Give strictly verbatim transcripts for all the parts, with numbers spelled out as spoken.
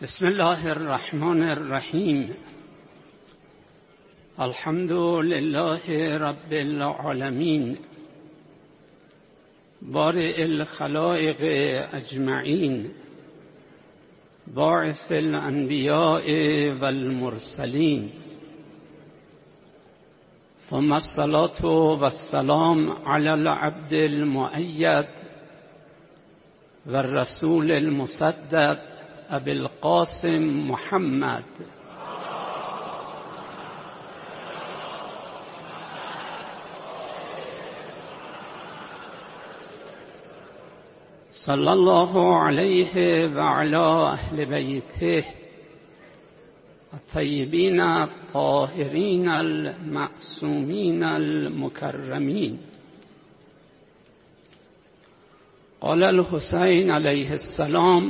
بسم الله الرحمن الرحیم. الحمد لله رب العالمین، بارئ الخلائق اجمعین، باعث الانبیاء والمرسلین، ثم الصلاة والسلام علی العبد المؤید والرسول المسدد ابی القاسم محمد صلی الله علیه و علی اهل بیته الطیبین الطاهرین المعصومین المکرمین. قال الحسین علیه السلام: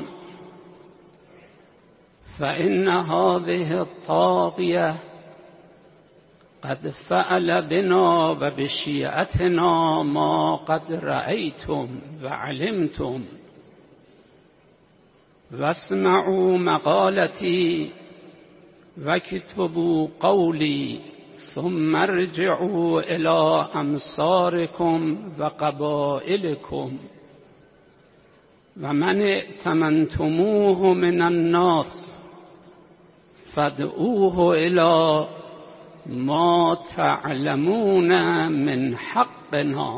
فإن هذه الطاغية قد فعل بنا و بشیعتنا ما قد رأيتم و علمتم، واسمعوا مقالتي واكتبوا قولي ثم ارجعوا إلى أمصاركم و قبائلكم و من ائتمنتموه من الناس فادعوه إلى ما تعلمون من حقنا،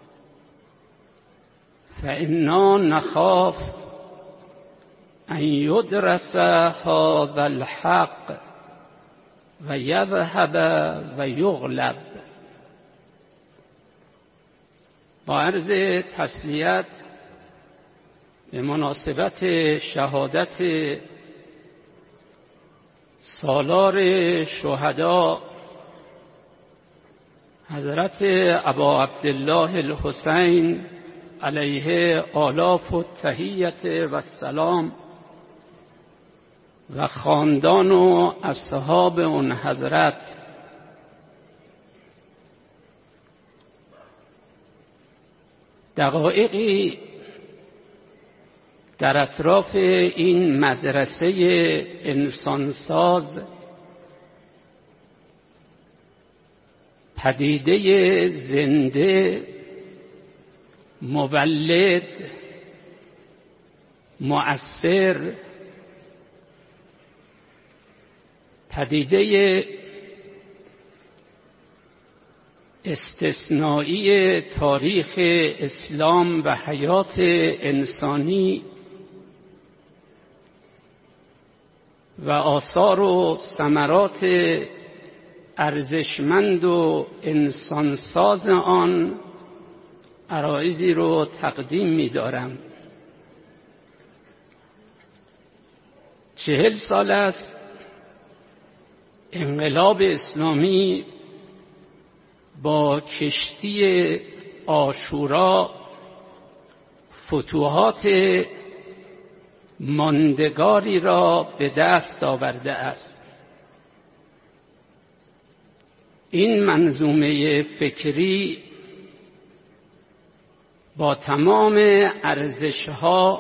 فإنا نخاف أن يدرس هذا الحق و یذهب و یغلب. با عرض تسلیت به مناسبت شهادت سالار شهدا حضرت ابا عبدالله الحسین علیه آلاف التحیت و السلام و خاندان و اصحاب اون حضرت، دقایقی در اطراف این مدرسه انسانساز، پدیده زنده، مولد، مؤثر، پدیده استثنایی تاریخ اسلام و حیات انسانی و آثار و ثمرات ارزشمند و انسانساز آن عرایضی رو تقدیم می دارم. چهل سال است انقلاب اسلامی با کشتی عاشورا فتوحات ماندگاری را به دست آورده است. این منظومه فکری با تمام ارزش‌ها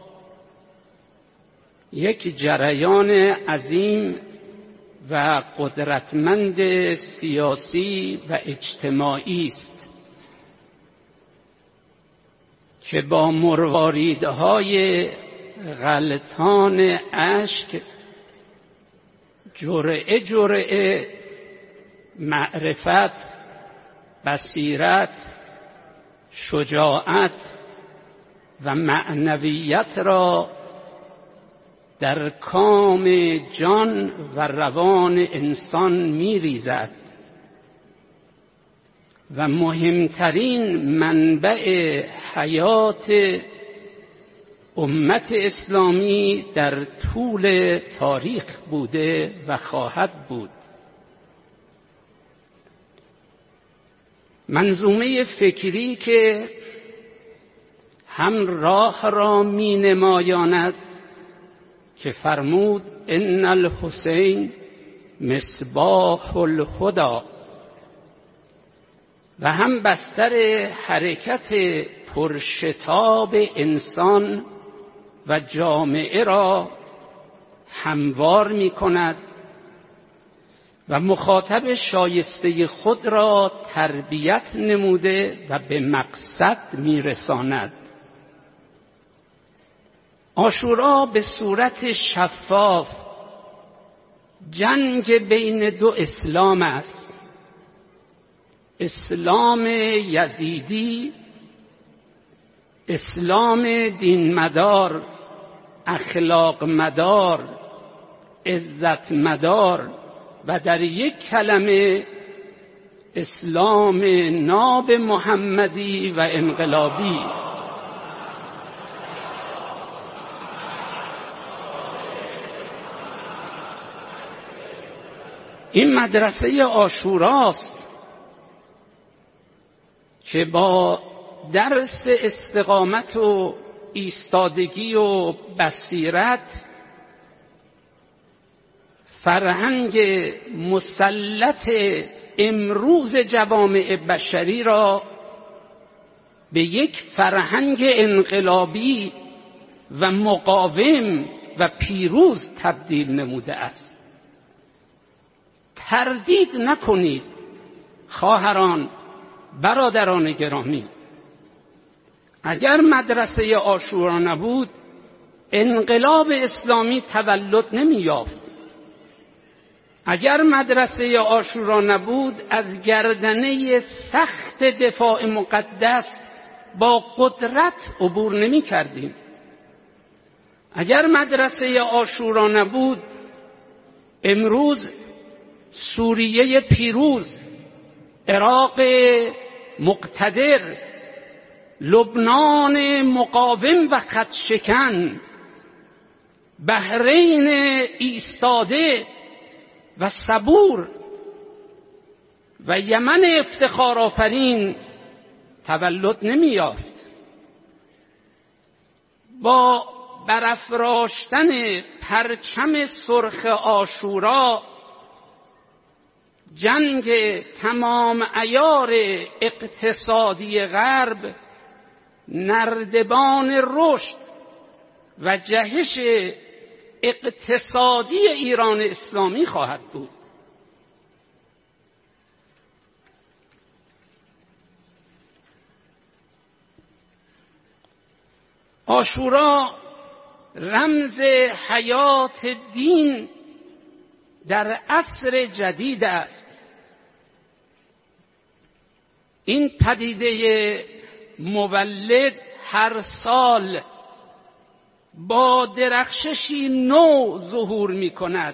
یک جریان عظیم و قدرتمند سیاسی و اجتماعی است که با مرواریدهای غلطان اشک جرعه جرعه معرفت، بصیرت، شجاعت و معنویت را در کام جان و روان انسان می‌ریزد و مهمترین منبع حیات امت اسلامی در طول تاریخ بوده و خواهد بود. منظومه فکری که هم راه را می نمایاند که فرمود ان الحسین مصباح الهدی، و هم بستر حرکت پرشتاب انسان و جامعه را هموار می کند و مخاطب شایسته خود را تربیت نموده و به مقصد می رساند. عاشورا به صورت شفاف جنگ بین دو اسلام است، اسلام یزیدی، اسلام دین مدار، اخلاق مدار، عزت مدار و در یک کلمه اسلام ناب محمدی و انقلابی. این مدرسه عاشوراست که با درس استقامت و ایستادگی و بصیرت فرهنگ مسلط امروز جوامع بشری را به یک فرهنگ انقلابی و مقاوم و پیروز تبدیل نموده است. تردید نکنید خواهران، برادران گرامی، اگر مدرسه عاشورا نبود انقلاب اسلامی تولد نمی یافت. اگر مدرسه عاشورا نبود از گردنه سخت دفاع مقدس با قدرت عبور نمی کردیم. اگر مدرسه عاشورا نبود امروز سوریه پیروز، عراق مقتدر، لبنان مقاوم و خط شکن، بحرین ایستاده و صبور و یمن افتخار آفرین تولد نمی یافت. با برافراشتن پرچم سرخ عاشورا جنگ تمام عیار اقتصادی غرب نردبان رشد و جهش اقتصادی ایران اسلامی خواهد بود. عاشورا رمز حیات دین در عصر جدید است. این پدیده مولد هر سال با درخششی نو ظهور می کند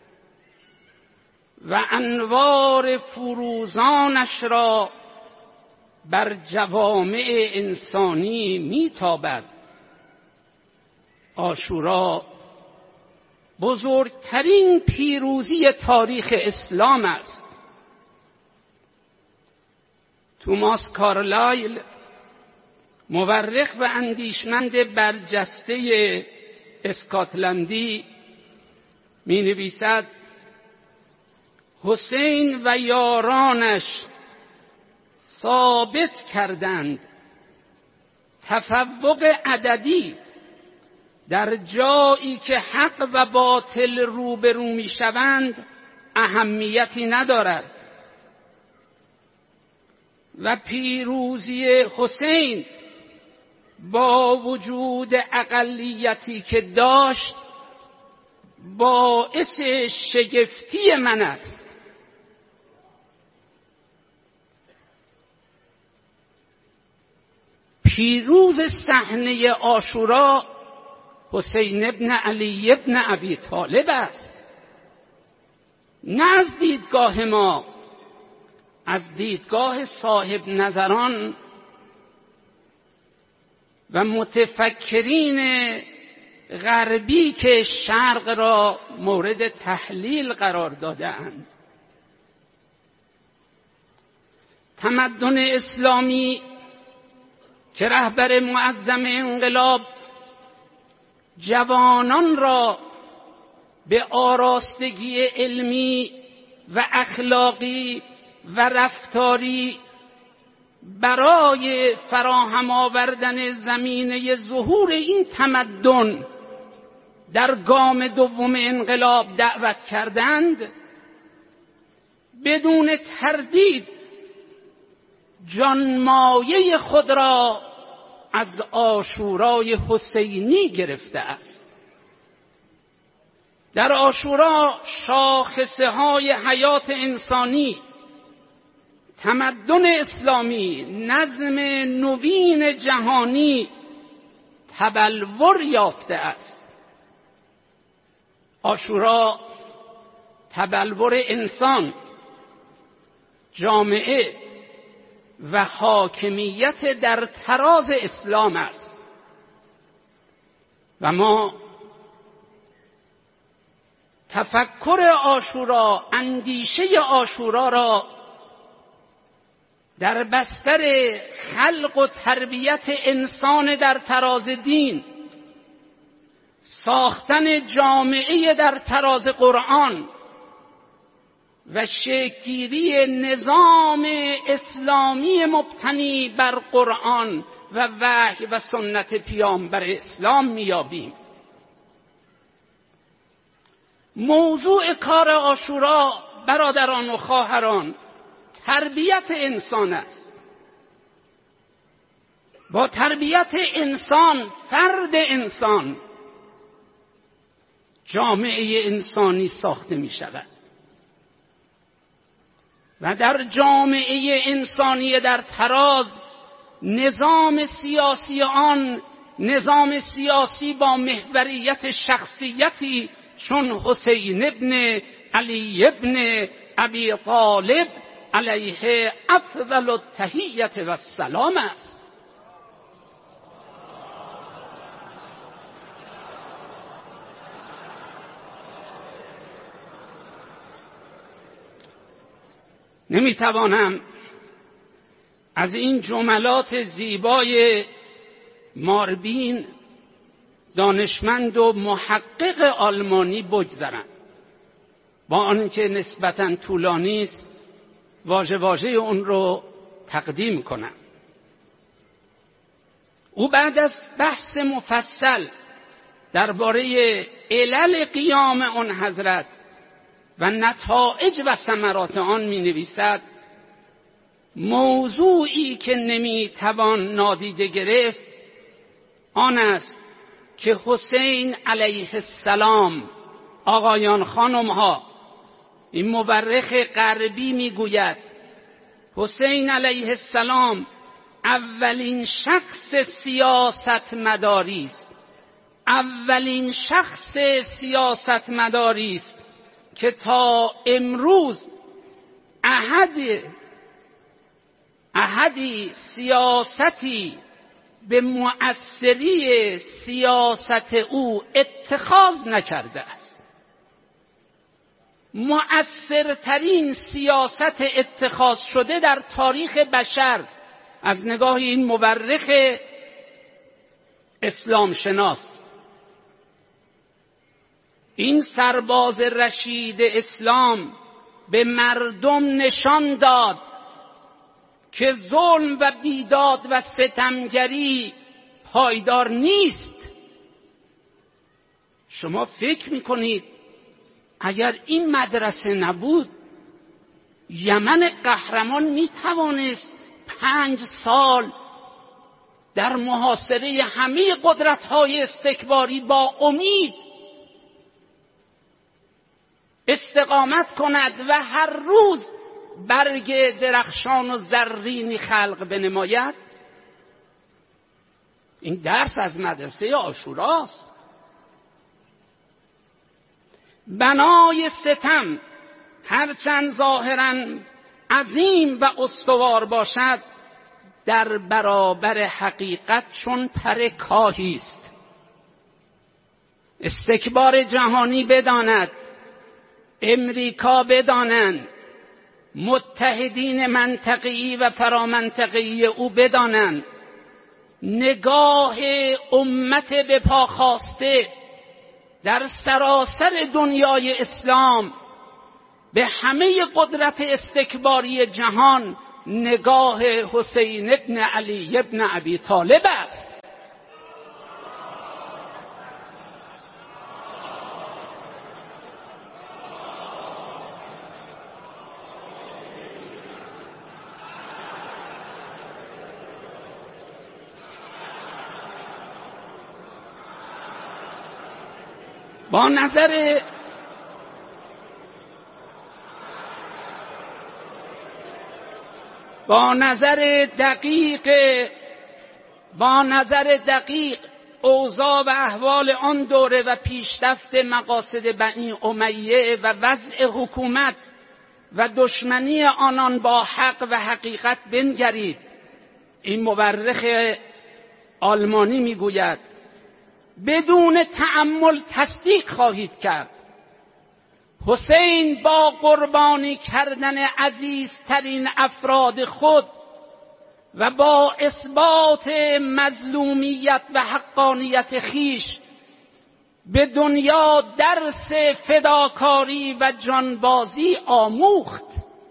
و انوار فروزانش را بر جوامع انسانی می تابد. عاشورا بزرگترین پیروزی تاریخ اسلام است. توماس کارلایل، مورخ و اندیشمند برجسته اسکاتلندی، می نویسد حسین و یارانش ثابت کردند تفوق عددی در جایی که حق و باطل روبرو می شوند اهمیتی ندارد و پیروزی حسین با وجود اقلیتی که داشت باعث شگفتی من است. پیروز صحنه عاشورا حسین ابن علی ابن ابی طالب است، نه از دیدگاه ما، از دیدگاه صاحب نظران و متفکرین غربی که شرق را مورد تحلیل قرار داده‌اند. تمدن اسلامی که رهبر معظم انقلاب جوانان را به آراستگی علمی و اخلاقی و رفتاری برای فراهم آوردن زمینه ظهور این تمدن در گام دوم انقلاب دعوت کردند، بدون تردید جانمایه خود را از عاشورای حسینی گرفته است. در عاشورا شاخصه های حیات انسانی، تمدن اسلامی، نظم نوین جهانی تبلور یافته است. عاشورا تبلور انسان، جامعه و حاکمیت در تراز اسلام است و ما تفکر عاشورا، اندیشه عاشورا را در بستر خلق و تربیت انسان در تراز دین، ساختن جامعه در تراز قرآن و شکل‌گیری نظام اسلامی مبتنی بر قرآن و وحی و سنت پیامبر اسلام میابیم. موضوع کار عاشورا برادران و خواهران تربیت انسان است. با تربیت انسان، فرد انسان، جامعه انسانی ساخته می شود و در جامعه انسانی در تراز نظام سیاسی آن، نظام سیاسی با محوریت شخصیتی چون حسین ابن علی ابن ابی طالب علیه افضل التحیت و السلام است. نمیتوانم از این جملات زیبای ماربین، دانشمند و محقق آلمانی بگذرم، با آنکه نسبتاً طولانی است واژه واژه اون رو تقدیم کنم. او بعد از بحث مفصل درباره علل قیام آن حضرت و نتایج و ثمرات آن می نویسد: موضوعی که نمی توان نادیده گرفت آن است که حسین علیه السلام، آقایان خانم ها، این مورخ غربی می گوید حسین علیه السلام اولین شخص سیاست مداری است، اولین شخص سیاست مداری است که تا امروز احد احدی سیاستی به مؤثری سیاست او اتخاذ نکرده است. مؤثرترین سیاست اتخاذ شده در تاریخ بشر از نگاه این مورخ اسلام شناس. این سرباز رشید اسلام به مردم نشان داد که ظلم و بیداد و ستمگری پایدار نیست. شما فکر میکنید اگر این مدرسه نبود یمن قهرمان میتوانست پنج سال در محاصره همه قدرت‌های استکباری با امید استقامت کند و هر روز برگ درخشان و زرینی خلق بنماید؟ این درس از مدرسه عاشوراست. بنای ستم هرچند ظاهراً عظیم و استوار باشد، در برابر حقیقت چون پر کاهی است. استکبار جهانی بداند، امریکا بدانند، متحدین منطقه‌ای و فرامنطقه‌ای او بدانند، نگاه امت به پا خاسته در سراسر دنیای اسلام به همه قدرت استکباری جهان نگاه حسین ابن علی ابن ابی طالب است. با نظر با نظر دقیق با نظر دقیق اوضاع و احوال آن دوره و پیشرفت مقاصد بنی امیه و وضع حکومت و دشمنی آنان با حق و حقیقت بنگرید. این مورخ آلمانی میگوید بدون تأمل تصدیق خواهید کرد حسین با قربانی کردن عزیزترین افراد خود و با اثبات مظلومیت و حقانیت خیش به دنیا درس فداکاری و جانبازی آموخت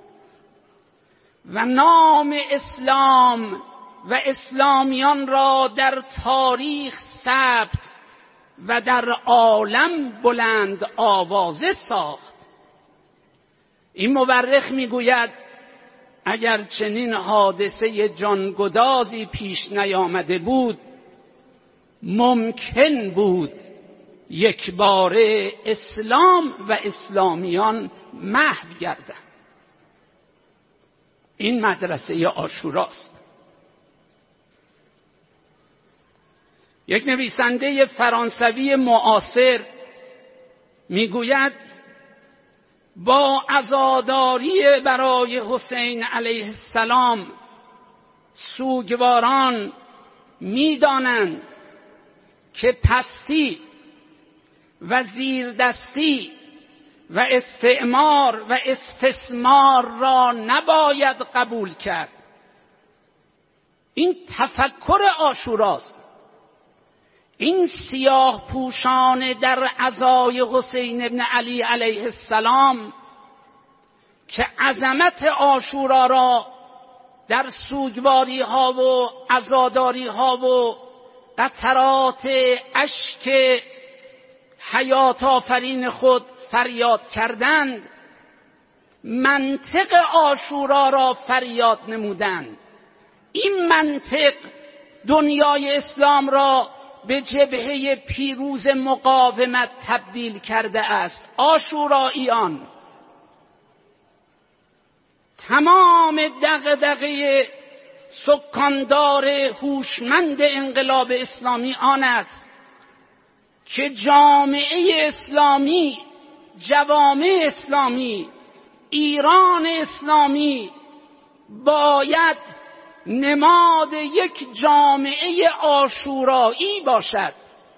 و نام اسلام و اسلامیان را در تاریخ ثبت و در عالم بلند آوازه ساخت. این مورخ میگوید اگر چنین حادثه جانگدازی پیش نیامده بود ممکن بود یک باره اسلام و اسلامیان محو گردند. این مدرسه عاشوراست. یک نویسنده فرانسوی معاصر میگوید با عزاداری برای حسین علیه السلام سوگواران میدانند که پستی و زیردستی و استعمار و استثمار را نباید قبول کرد. این تفکر عاشوراست. این سیاه پوشان در عزای حسین ابن علی علیه السلام که عظمت عاشورا را در سوگواری ها و عزاداری ها و قطرات اشک حیات آفرین خود فریاد کردند، منطق عاشورا را فریاد نمودند. این منطق دنیای اسلام را به جبهه پیروز مقاومت تبدیل کرده است. عاشوراییان تمام دغدغه سکاندار هوشمند انقلاب اسلامی آن است که جامعه اسلامی، جوامع اسلامی، ایران اسلامی باید نماد یک جامعه عاشورایی باشد.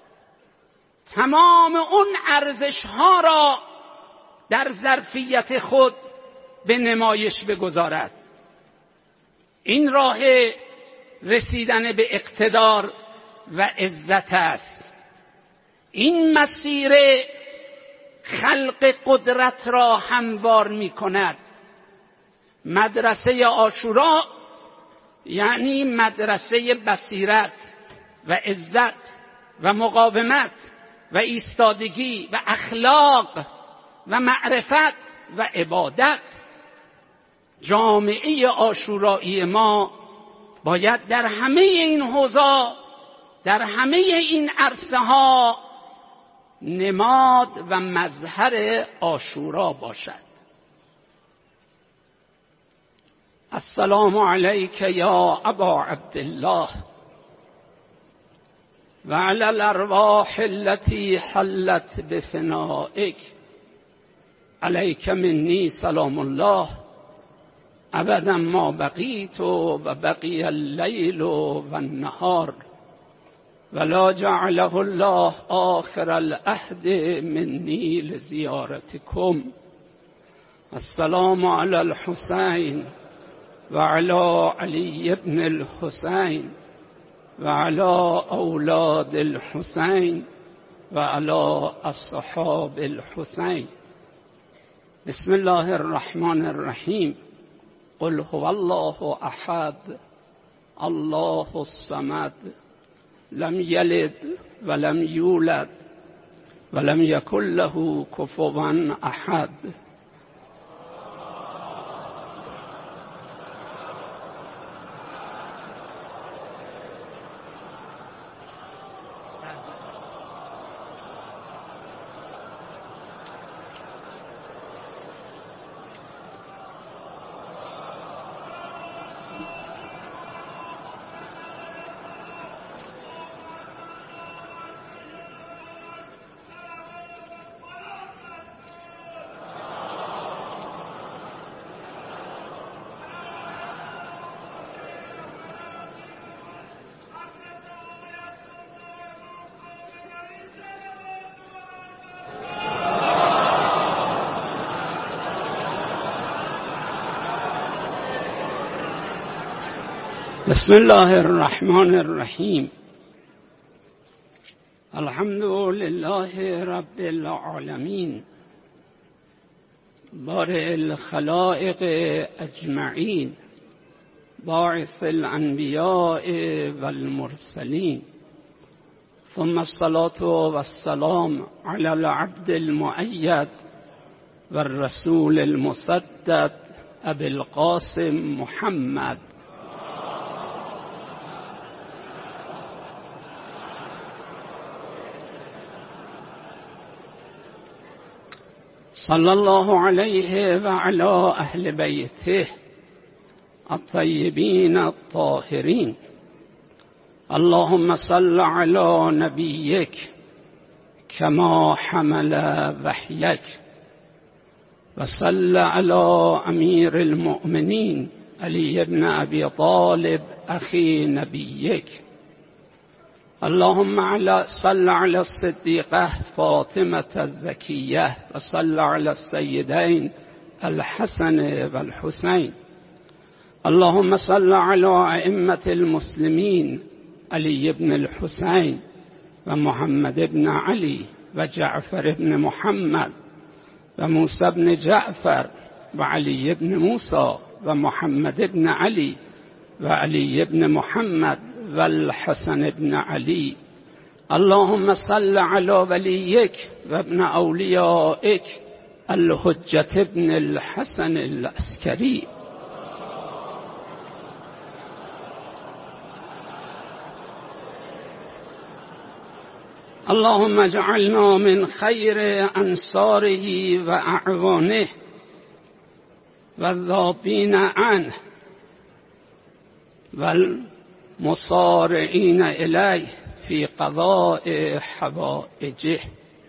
تمام اون ارزش‌ها را در ظرفیت خود به نمایش بگذارد. این راه رسیدن به اقتدار و عزت است. این مسیر خلق قدرت را هموار می کند. مدرسه عاشورا یعنی مدرسه بصیرت و عزت و مقاومت و ایستادگی و اخلاق و معرفت و عبادت. جامعه عاشورایی ما باید در همه این حوزه، در همه این عرصه ها نماد و مظهر عاشورا باشد. السلام علیک یا ابا عبدالله و علی الارواح التي حلت بفنائک علیک منی سلام الله ابدا ما بقیت و بقی اللیل و النهار ولا جعله الله آخر العهد منی لزیارتکم. السلام علی الحسین و علی علی ابن الحسین و علی اولاد الحسین و علی اصحاب الحسین. بسم الله الرحمن الرحیم. قل هو الله احد الله الصمد لم یلد ولم یولد ولم یکن له کفوا احد. بسم الله الرحمن الرحیم. الحمد لله رب العالمین بارئ الخلائق اجمعین باعث الانبیاء والمرسلین ثم الصلاة والسلام علی العبد المؤید والرسول المسدد ابی القاسم محمد صلی الله علیه و علی اهل بیته الطیبین الطاهرین. اللهم صل علی نبیک کما حمل وحیک و صل علی امیر المؤمنین علی بن ابی طالب اخی نبیک. اللهم صل على الصديقة فاطمة الزكية وصل على السيدين الحسن والحسين. اللهم صل على أئمة المسلمين علي بن الحسين ومحمد بن علي وجعفر بن محمد وموسى بن جعفر وعلي بن موسى ومحمد بن علي وعلي بن محمد والحسن بن علي. اللهم صل على وليك وابن أوليائك الحجة بن الحسن العسكري. اللهم اجعلنا من خير أنصاره وأعوانه والذابين عنه والمصارعين إليه في قضاء حوائجه.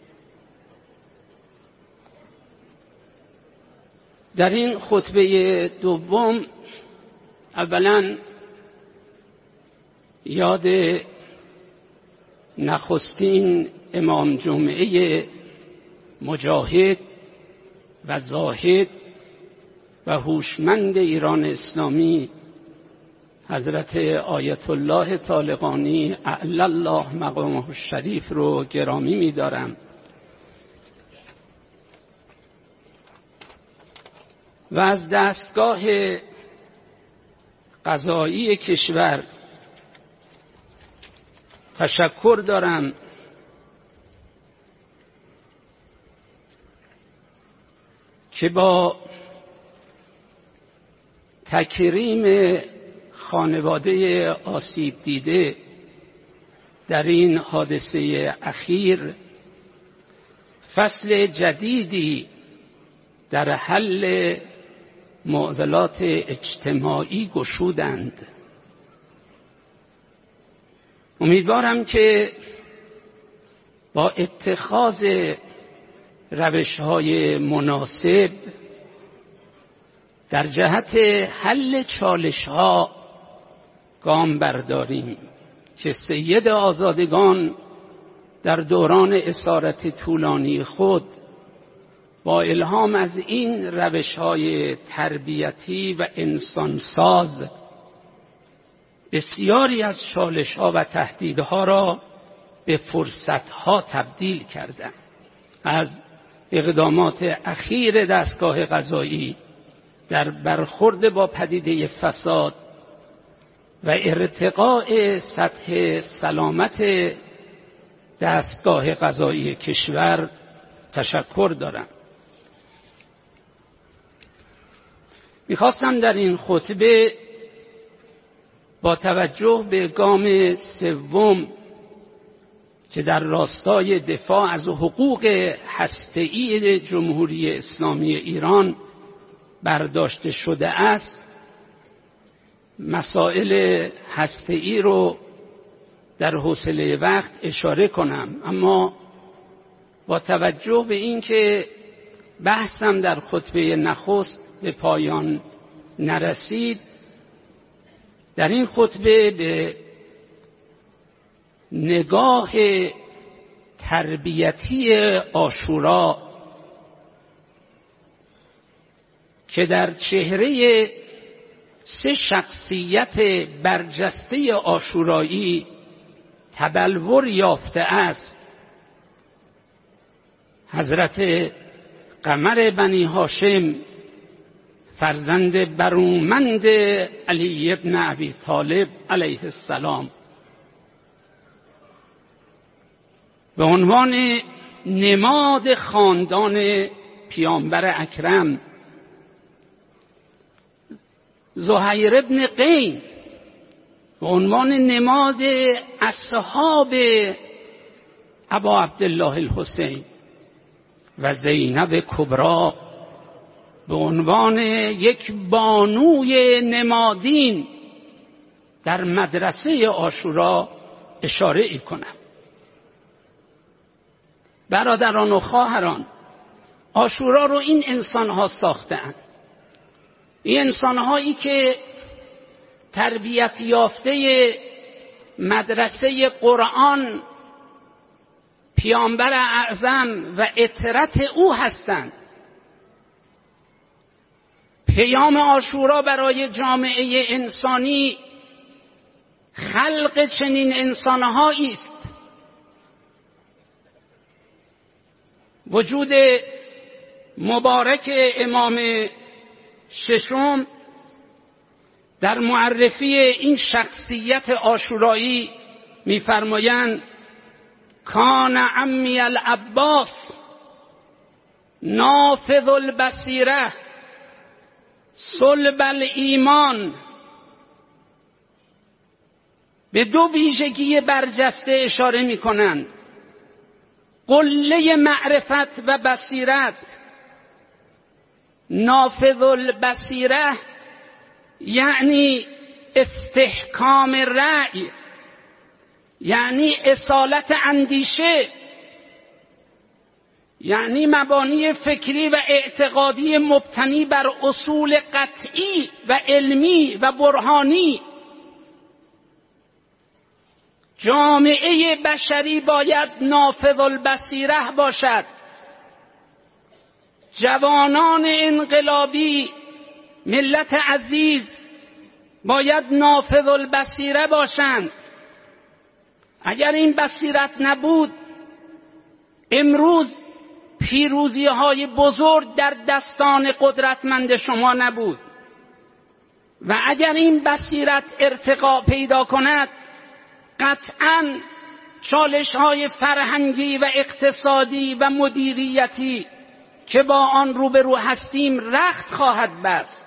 در این خطبه دوم اولا یاد نخستین امام جمعه مجاهد و زاهد و هوشمند ایران اسلامی حضرت آیت الله طالقانی اعلی الله مقامه الشریف رو گرامی می‌دارم و از دستگاه قضایی کشور تشکر دارم که با تکریم خانواده آسیب دیده در این حادثه اخیر فصل جدیدی در حل معضلات اجتماعی گشودند. امیدوارم که با اتخاذ روش‌های مناسب در جهت حل چالش‌ها گام برداریم که سید آزادگان در دوران اسارت طولانی خود با الهام از این روش‌های تربیتی و انسانساز بسیاری از چالش‌ها و تهدیدها را به فرصت‌ها تبدیل کردند. از اقدامات اخیر دستگاه قضایی در برخورد با پدیده فساد و ارتقاء سطح سلامت دستگاه قضایی کشور تشکر دارم. میخواستم در این خطبه با توجه به گام سوم که در راستای دفاع از حقوق هسته‌ای جمهوری اسلامی ایران برداشته شده است مسائل هسته‌ای رو در حوصله وقت اشاره کنم، اما با توجه به اینکه بحثم در خطبه نخست به پایان نرسید در این خطبه به نگاه تربیتی عاشورا که در چهره سه شخصیت برجسته عاشورایی تبلور یافته است: حضرت قمر بنی هاشم، فرزند برومند علی ابن ابی طالب علیه السلام، به عنوان نماد خاندان پیامبر اکرم. زهیر ابن قین به عنوان نماد اصحاب ابا عبدالله الحسین و زینب کبری به عنوان یک بانوی نمادین در مدرسه عاشورا اشاره ای کنم. برادران و خواهران، عاشورا رو این انسان‌ها ساختند. این انسان‌هایی که تربیت یافته مدرسه قرآن، پیامبر اعظم و اطرت او هستند. پیام عاشورا برای جامعه انسانی خلق چنین انسان‌هایی است. وجود مبارک امام ششم در معرفی این شخصیت عاشورایی می‌فرمایند: کان عمی العباس نافذ البصیره صلب الایمان. به دو ویژگی برجسته اشاره می‌کنند: قله معرفت و بصیرت. نافذ البصیره یعنی استحکام رأی، یعنی اصالت اندیشه، یعنی مبانی فکری و اعتقادی مبتنی بر اصول قطعی و علمی و برهانی. جامعه بشری باید نافذ البصیره باشد. جوانان انقلابی، ملت عزیز، باید نافذ البصیره باشند. اگر این بصیرت نبود، امروز پیروزی های بزرگ در دستان قدرتمند شما نبود. و اگر این بصیرت ارتقا پیدا کند، قطعاً چالش های فرهنگی و اقتصادی و مدیریتی که با آن روبرو هستیم رخت خواهد بست.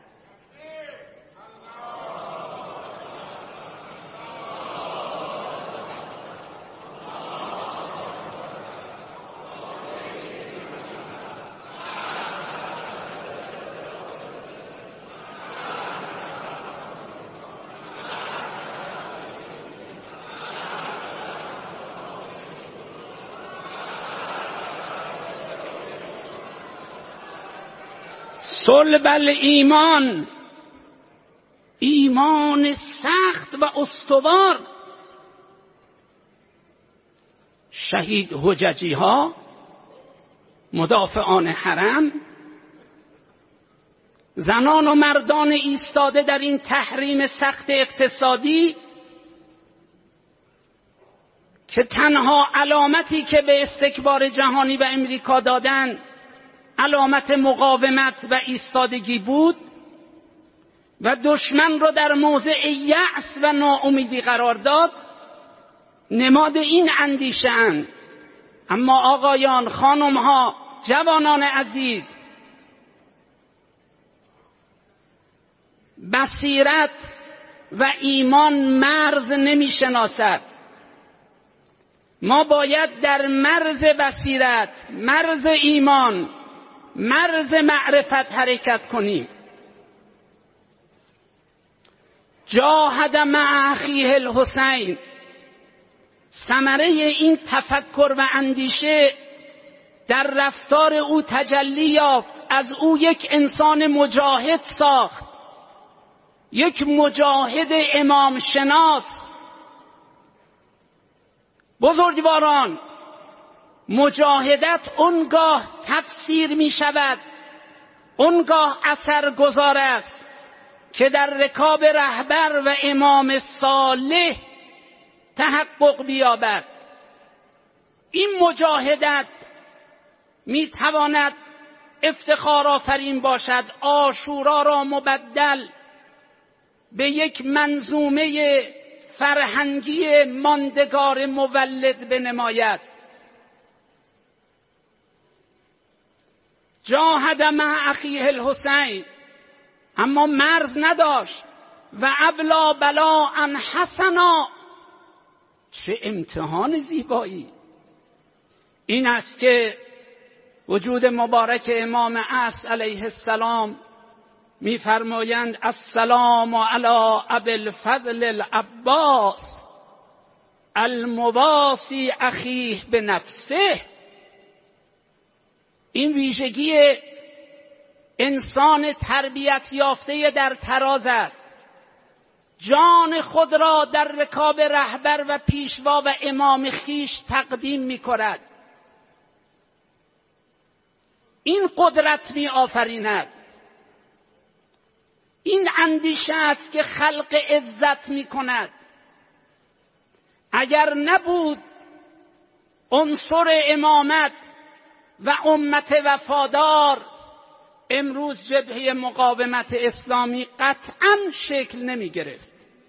صلب الایمان، ایمان سخت و استوار. شهید حججی ها، مدافعان حرم، زنان و مردان ایستاده در این تحریم سخت اقتصادی که تنها علامتی که به استکبار جهانی و امریکا دادن علامت مقاومت و ایستادگی بود و دشمن را در موضع یأس و ناامیدی قرار داد، نماد این اندیشه اند. اما آقایان، خانمها، جوانان عزیز، بصیرت و ایمان مرز نمی شناسد. ما باید در مرز بصیرت، مرز ایمان، مرز معرفت حرکت کنیم. جاهد مع اخیه الحسین، ثمره این تفکر و اندیشه در رفتار او تجلی یافت. از او یک انسان مجاهد ساخت، یک مجاهد امام شناس. بزرگواران، مجاهدت اونگاه تفسیر می شود، اونگاه اثر گذار است که در رکاب رهبر و امام صالح تحقق بیابد. این مجاهدت میتواند افتخار آفرین باشد، عاشورا را مبدل به یک منظومه فرهنگی ماندگار مولد بنماید. جاهد مع اخیه الحسین، اما مرز نداشت. و ابلا بلا ان حسنا، چه امتحان زیبایی. این است که وجود مبارک امام عصر علیه السلام می‌فرمایند السلام علی ابی الفضل العباس المواسی اخیه به نفسه. این ویژگی انسان تربیت یافته در تراز است، جان خود را در رکاب رهبر و پیشوا و امام خیش تقدیم می‌کند. این قدرت می آفریند. این اندیشه است که خلق عزت می کند. اگر نبود عنصر امامت و امت وفادار، امروز جبهه مقاومت اسلامی قطعاً شکل نمی گرفت.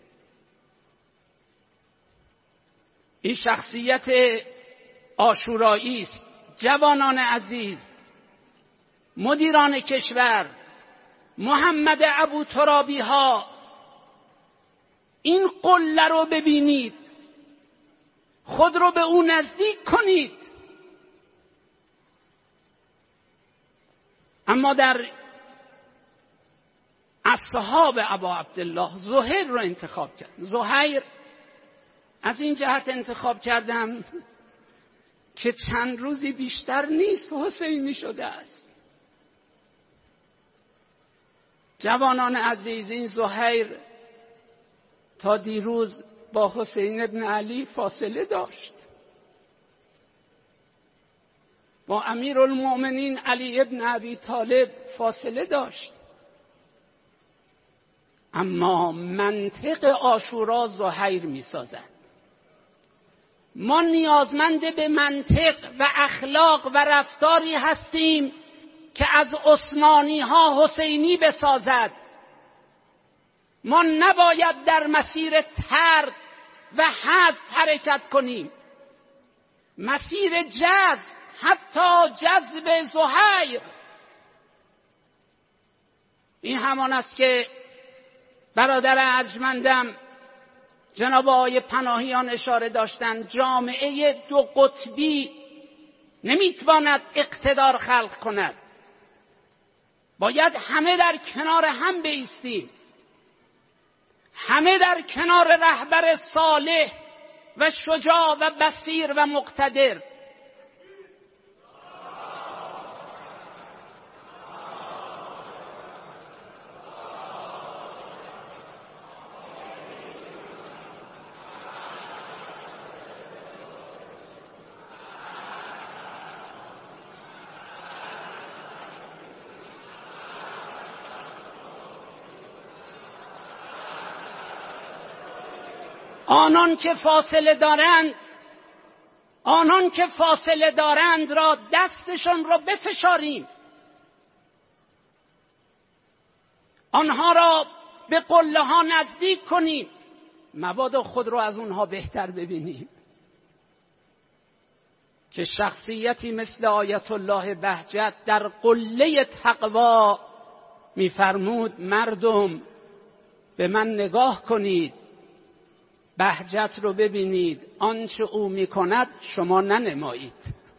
این شخصیت عاشورایی است. جوانان عزیز، مدیران کشور، محمد ابو ترابی ها، این قله رو ببینید، خود رو به او نزدیک کنید. اما در اصحاب ابا عبدالله زهیر رو انتخاب کرد. زهیر از این جهت انتخاب کردم که چند روزی بیشتر نیست حسینی شده است. جوانان عزیز، این زهیر تا دیروز با حسین ابن علی فاصله داشت، با امیرالمؤمنین علی ابن ابی طالب فاصله داشت، اما منطق عاشورا زهیر می سازد. ما نیازمند به منطق و اخلاق و رفتاری هستیم که از عثمانی ها حسینی بسازد. ما نباید در مسیر طرد و حذف حرکت کنیم. مسیر جذب، حتی جذب زهیر، این همان است که برادر ارجمندم جناب آقای پناهیان اشاره داشتند. جامعه دو قطبی نمیتواند اقتدار خلق کند. باید همه در کنار هم بایستیم، همه در کنار رهبر صالح و شجاع و بصیر و مقتدر. آنان که فاصله دارند آنان که فاصله دارند را دستشون را بفشاریم، آنها را به قله ها نزدیک کنیم، مبادا خود را از اونها بهتر ببینیم. که شخصیتی مثل آیت الله بهجت در قله تقوا میفرمود مردم به من نگاه کنید، بهجت رو ببینید، آنچه او میکند شما ننمایید.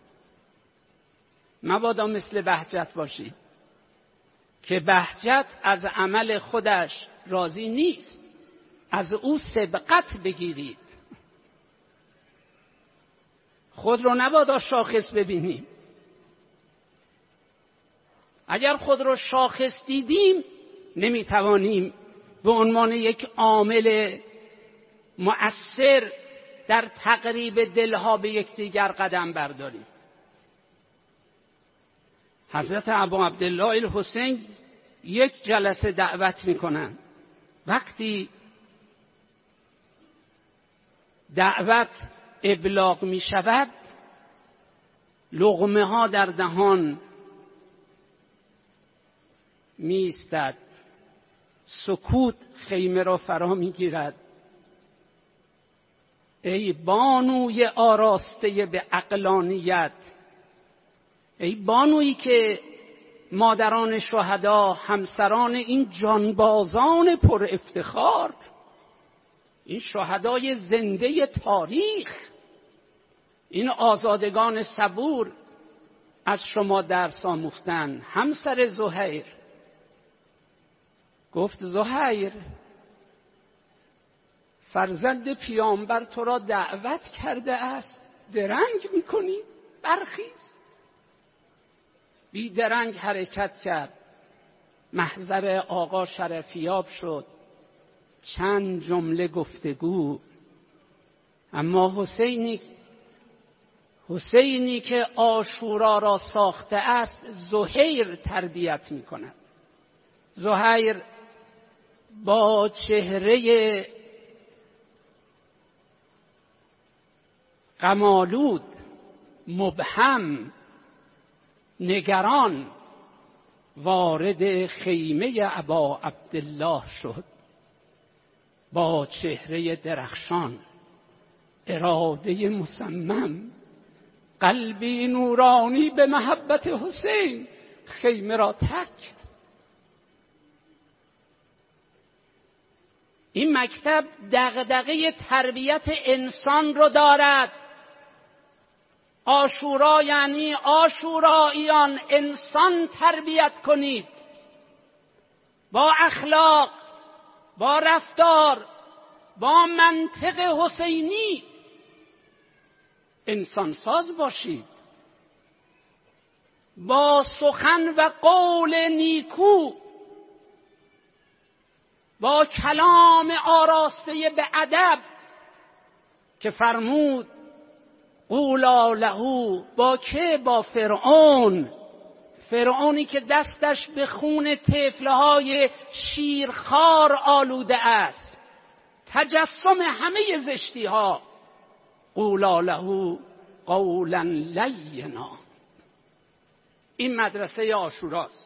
مبادا مثل بهجت باشید که بهجت از عمل خودش راضی نیست، از او سبقت بگیرید. خود رو نبادا شاخص ببینیم. اگر خود رو شاخص دیدیم نمیتوانیم به عنوان یک عامل مؤثر در تقریب دلها به یکدیگر قدم برداریم. حضرت ابو عبدالله الحسین یک جلسه دعوت میکنن وقتی دعوت ابلاغ می شود، لقمه ها در دهان می ایستد، سکوت خیمه را فرا می گیرد. ای بانوی آراسته به عقلانیت، ای بانویی که مادران شهدا، همسران این جانبازان پر افتخار، این شهدای زنده تاریخ، این آزادگان صبور از شما درس آموختن. همسر زهیر گفت زهیر، فرزند پیامبر تو را دعوت کرده است، درنگ میکنی؟ برخیز. بی درنگ حرکت کرد، محضر آقا شرفیاب شد، چند جمله گفتگو. اما حسینی حسینی که عاشورا را ساخته است، زهیر تربیت میکند. زهیر با چهره غم‌آلود، مبهم، نگران وارد خیمه ابا عبدالله شد. با چهره درخشان، اراده مصمم، قلبی نورانی به محبت حسین، خیمه را ترک. این مکتب دغدغه تربیت انسان رو دارد. عاشورا یعنی عاشوراییان، انسان تربیت کنید، با اخلاق، با رفتار، با منطق حسینی انسان ساز باشید، با سخن و قول نیکو، با کلام آراسته به ادب که فرمود قولا له. با که؟ با فرعون. فرعونی که دستش به خون طفلهای شیرخوار آلوده است، تجسم همه زشتی ها. قولا له قولا لینا. این مدرسه عاشوراست.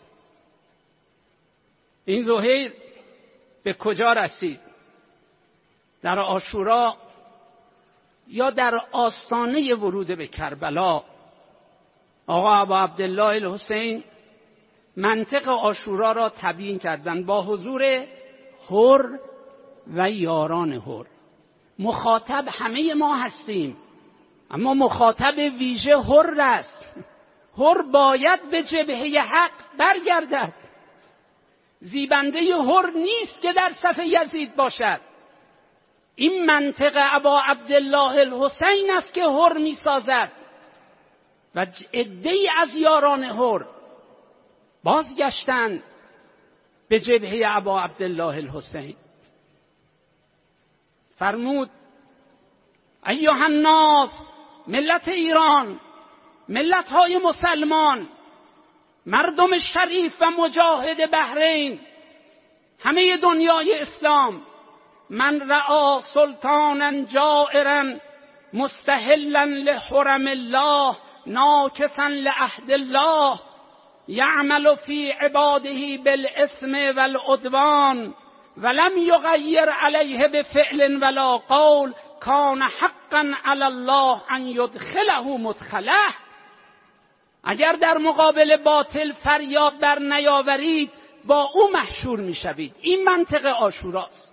این زهیر به کجا رسید؟ در عاشورا یا در آستانه ورود به کربلا، آقا ابا عبدالله الحسین منطق عاشورا را تبیین کردند با حضور حر و یاران حر. مخاطب همه ما هستیم، اما مخاطب ویژه حر است. حر باید به جبهه حق برگردد. زیبنده حر نیست که در صف یزید باشد. این منطق ابا عبدالله الحسین است که حر می سازد و عده‌ای از یاران حر بازگشتند به جبهه ابا عبدالله الحسین. فرمود ایها الناس، ملت ایران، ملت های مسلمان، مردم شریف و مجاهد بحرین، همه دنیای اسلام، من رأى سلطانا جائرا مستحلا لحرم الله ناکثا لعهد الله یعمل فی عباده بالاثم والعدوان ولم یغیر علیه بفعل ولا قول کان حقا علی الله ان یدخله مدخله. اگر در مقابل باطل فریاد بر نیاورید، با او محشور میشوید. این منطق عاشوراست.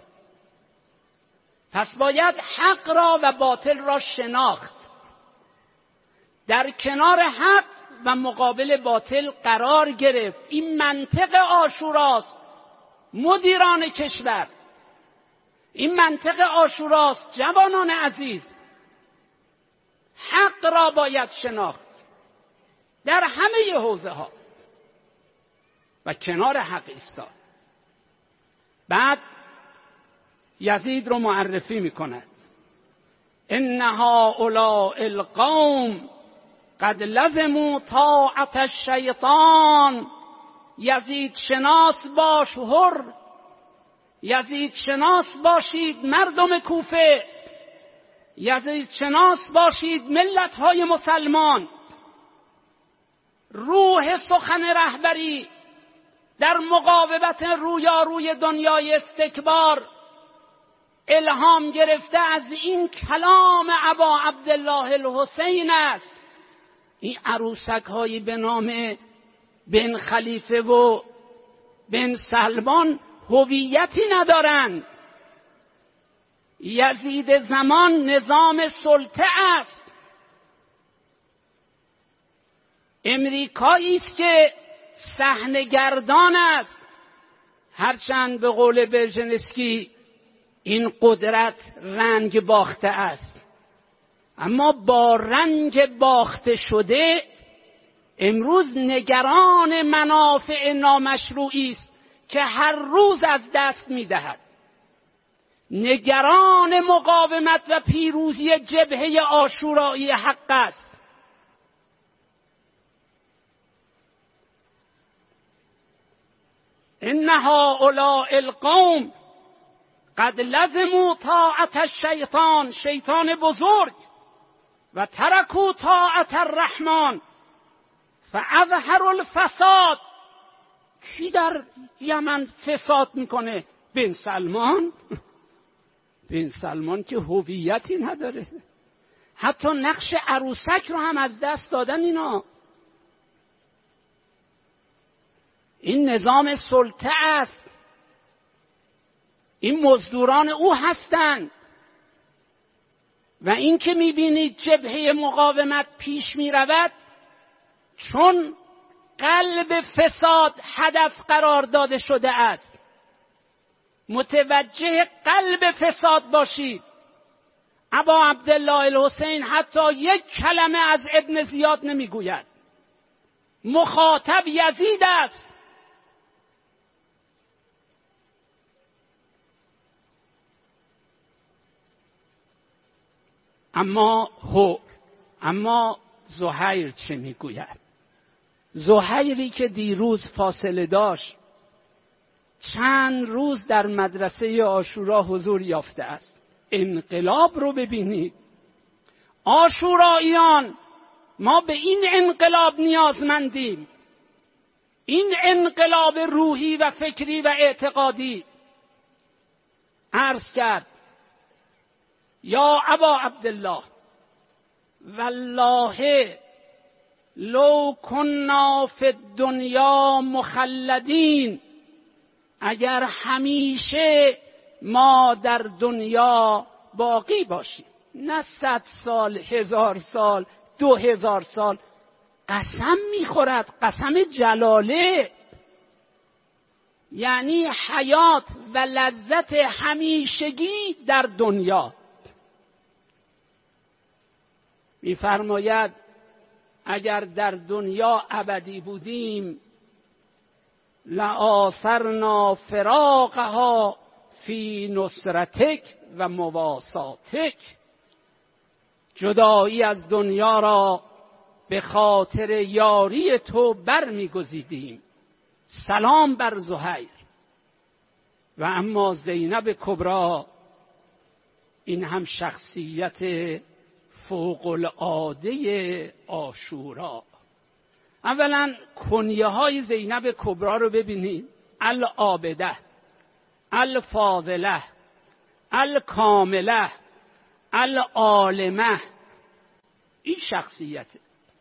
پس باید حق را و باطل را شناخت، در کنار حق و مقابل باطل قرار گرفت. این منطق عاشوراست. مدیران کشور، این منطق عاشوراست. جوانان عزیز، حق را باید شناخت در همه حوزه ها و کنار حق ایستاد. بعد یزید رو معرفی میکند. ان هؤلاء القوم قد لزموا طاعت الشیطان. یزید شناس باش حر، یزید شناس باشید مردم کوفه، یزید شناس باشید ملت های مسلمان. روح سخن رهبری در مقاومت رویاروی دنیای استکبار الهام گرفته از این کلام ابا عبدالله الحسین است. این عروسک هایی به نام بن خلیفه و بن سلمان هویتی ندارند. یزید زمان نظام سلطه است. امریکایی است که صحنه‌گردان است، هرچند به قول برژنسکی این قدرت رنگ باخته است، اما با رنگ باخته شده امروز نگران منافع نامشروعی است که هر روز از دست می‌دهد. نگران مقاومت و پیروزی جبهه عاشورایی حق است. ان هؤلاء القوم قد لزموا طاعت الشیطان، شیطان بزرگ، و ترکوا طاعت الرحمن فاظهروا الفساد. کی در یمن فساد میکنه؟ بن سلمان. بن سلمان که هویتی نداره، حتی نقش عروسک رو هم از دست دادن اینا. این نظام سلطه است، این مزدوران او هستند. و این که میبینید جبهه مقاومت پیش میرود چون قلب فساد هدف قرار داده شده است. متوجه قلب فساد باشید. ابا عبدالله الحسین حتی یک کلمه از ابن زیاد نمیگوید. مخاطب یزید است. اما هو اما زهیر چه میگوید؟ زهیری که دیروز فاصله داشت، چند روز در مدرسه عاشورا حضور یافته است. انقلاب رو ببینید. عاشوراییان، ما به این انقلاب نیازمندیم. این انقلاب روحی و فکری و اعتقادی. عرض کرد یا ابا عبدالله والله لو کنا فی الدنیا مخلدین، اگر همیشه ما در دنیا باقی باشیم، نه صد سال، هزار سال، دو هزار سال. قسم میخورد، قسم جلاله، یعنی حیات و لذت همیشگی در دنیا. میفرماید اگر در دنیا ابدی بودیم لآثرنا فراقها فی نصرتک و مواساتک، جدایی از دنیا را به خاطر یاری تو بر می‌گزیدیم. سلام بر زهیر. و اما زینب کبری، این هم شخصیت فوق العاده عاشورا. اولا کنیه های زینب کبری رو ببینید: العابده، الفاضله، الکامله، العالمه. این شخصیته.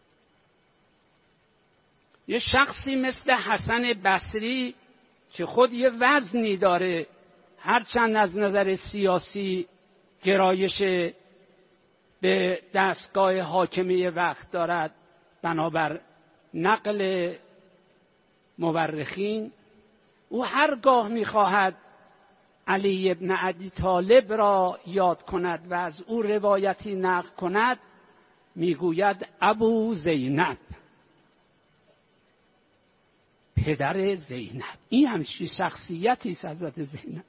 یه شخصی مثل حسن بصری که خود یه وزنی داره، هرچند از نظر سیاسی گرایش به دستگاه حاکمیه وقت دارد بنابر نقل مورخین، او هرگاه میخواهد علی ابن ابی طالب را یاد کند و از او روایتی نقل کند میگوید ابو زینب، پدر زینب. این همچین شخصیتی است حضرت زینب.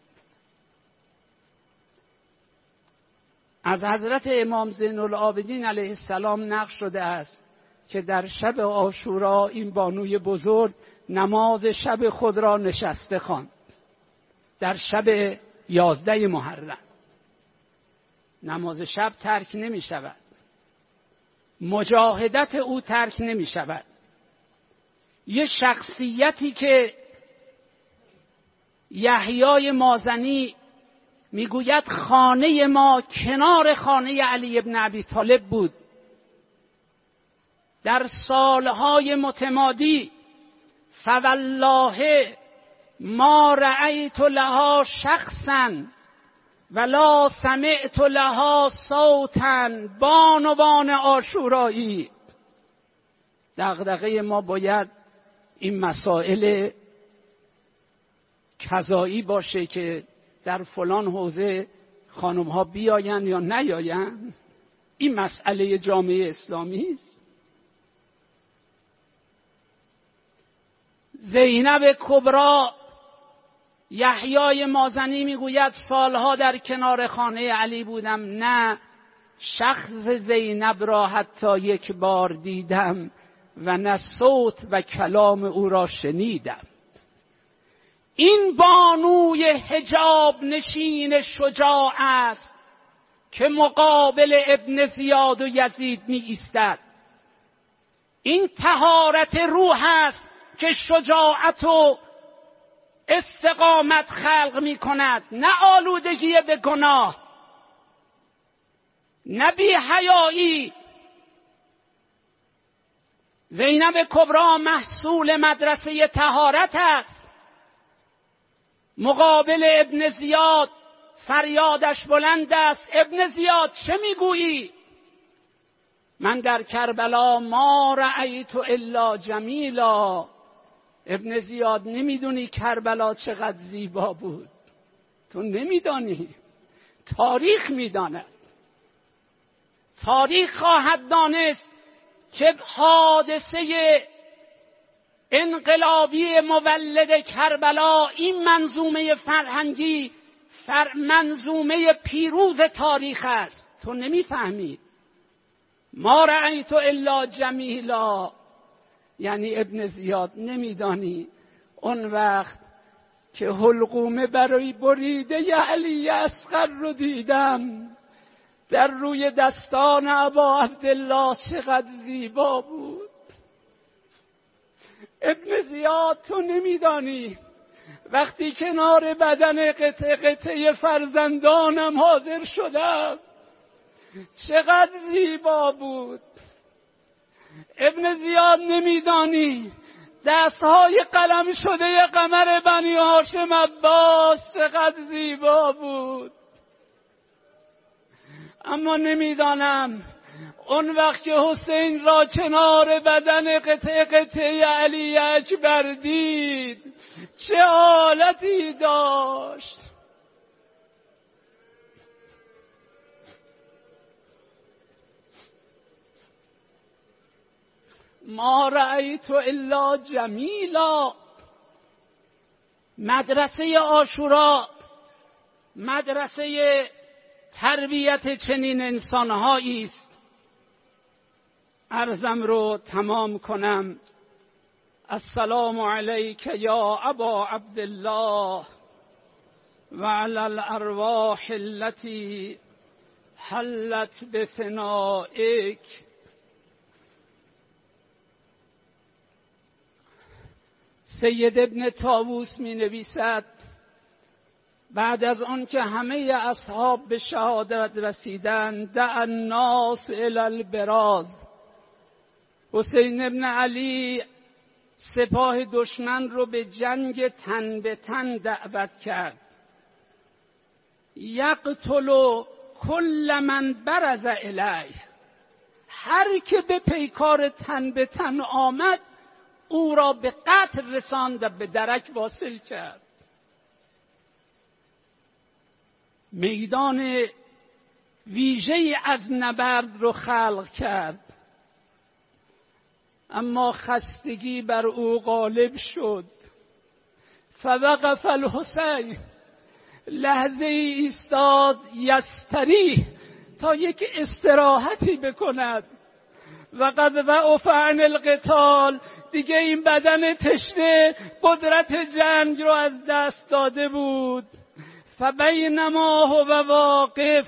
از حضرت امام زین العابدین علیه السلام نقل شده است که در شب عاشورا این بانوی بزرگ نماز شب خود را نشسته خواند. در شب یازده محرم. نماز شب ترک نمی شود، مجاهدت او ترک نمی شود. یه شخصیتی که یحیای مازنی میگوید خانه ما کنار خانه علی ابن ابی طالب بود. در سالهای متمادی فوالله ما رأیت لها شخصا ولا سمعت لها صوتا. بانوان عاشورایی، دغدغه ما باید این مسائل قضایی باشه که در فلان حوزه خانم ها بیاین یا نیاین. این مسئله جامعه اسلامی است. زینب کبری، یحیای مازنی میگوید سالها در کنار خانه علی بودم، نه شخص زینب را حتی یک بار دیدم و نه صوت و کلام او را شنیدم. این بانوی حجاب نشین شجاع است که مقابل ابن زیاد و یزید می ایستد. این طهارت روح است که شجاعت و استقامت خلق می کند، نه آلودگی به گناه، نه بی حیایی. زینب کبری محصول مدرسه طهارت است. مقابل ابن زیاد فریادش بلند است: ابن زیاد چه میگویی؟ من در کربلا ما رأیت الا جمیلا. ابن زیاد نمیدونی کربلا چقدر زیبا بود؟ تو نمیدانی، تاریخ میداند. تاریخ خواهد دانست که حادثه انقلابی مولد کربلا، این منظومه فرهنگی فر منظومه پیروز تاریخ است. تو نمیفهمی. ما رأیت الا جمیلا یعنی ابن زیاد نمیدانی اون وقت که حلقومه برای بریده ی علی اصغر رو دیدم در روی دستان ابا عبدالله چقدر زیبا بود. ابن زیاد تو نمیدانی وقتی کنار بدن قطعه قطعه فرزندانم حاضر شدم چقدر زیبا بود. ابن زیاد نمیدانی دستهای قلم شده قمر بنی هاشم عباس چقدر زیبا بود. اما نمیدانم اون وقت که حسین را کنار بدن قطعه قطعه علی اکبر دید چه حالتی داشت. ما رأیت الا جمیلا. مدرسه عاشورا مدرسه تربیت چنین انسانهایی است. عرضم رو تمام کنم. السلام علیک یا ابا عبدالله و علی الارواح التي حلت بفنائک. سید ابن طاووس می نویسد بعد از آن که همه اصحاب به شهادت رسیدند دع الناس الی البراز. حسین ابن علی سپاه دشمن رو به جنگ تن به تن دعوت کرد. یقتل کل من برز الیه. هر که به پیکار تن به تن آمد او را به قتل رساند و به درک واصل کرد. میدان ویژه‌ای از نبرد رو خلق کرد. اما خستگی بر او غالب شد. فوقف الحسین، لحظه ای ایستاد یستریح تا یک استراحتی بکند. و قد ضعف عن القتال، دیگه این بدن تشنه قدرت جنگ رو از دست داده بود. فبینما هو واقف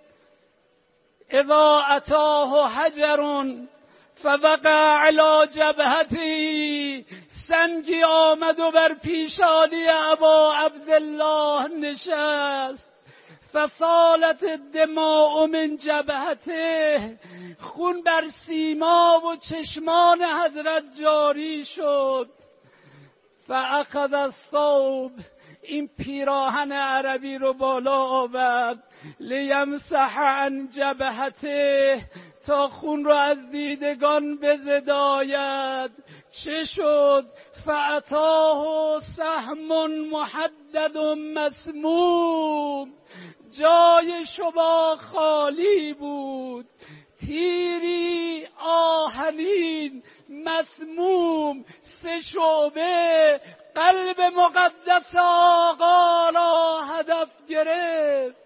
اذا اتاه حجر فوقع علی جبهتی، سنگی آمد و بر پیشانی ابا عبدالله نشست. فسالت الدماء من جبهته، خون بر سیما و چشمان حضرت جاری شد. فاخذ الثوب، این پیراهن عربی رو بالا آورد، لیمسح عن جبهته، تا خون رو از دیدگان بزداید. چه شد؟ فاتاه سهم محدد مسموم، جای شما خالی بود، تیری آهنین مسموم سه شعبه قلب مقدس آقا را هدف گرفت.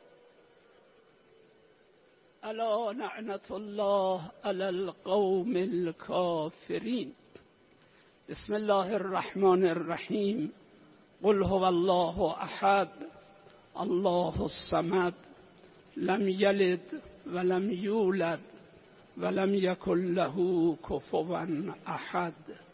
الا لعنت الله علی القوم الکافرین. بسم الله الرحمن الرحیم. قل هو الله احد الله الصمد لم یلد ولم یولد ولم یکن له کفوا احد.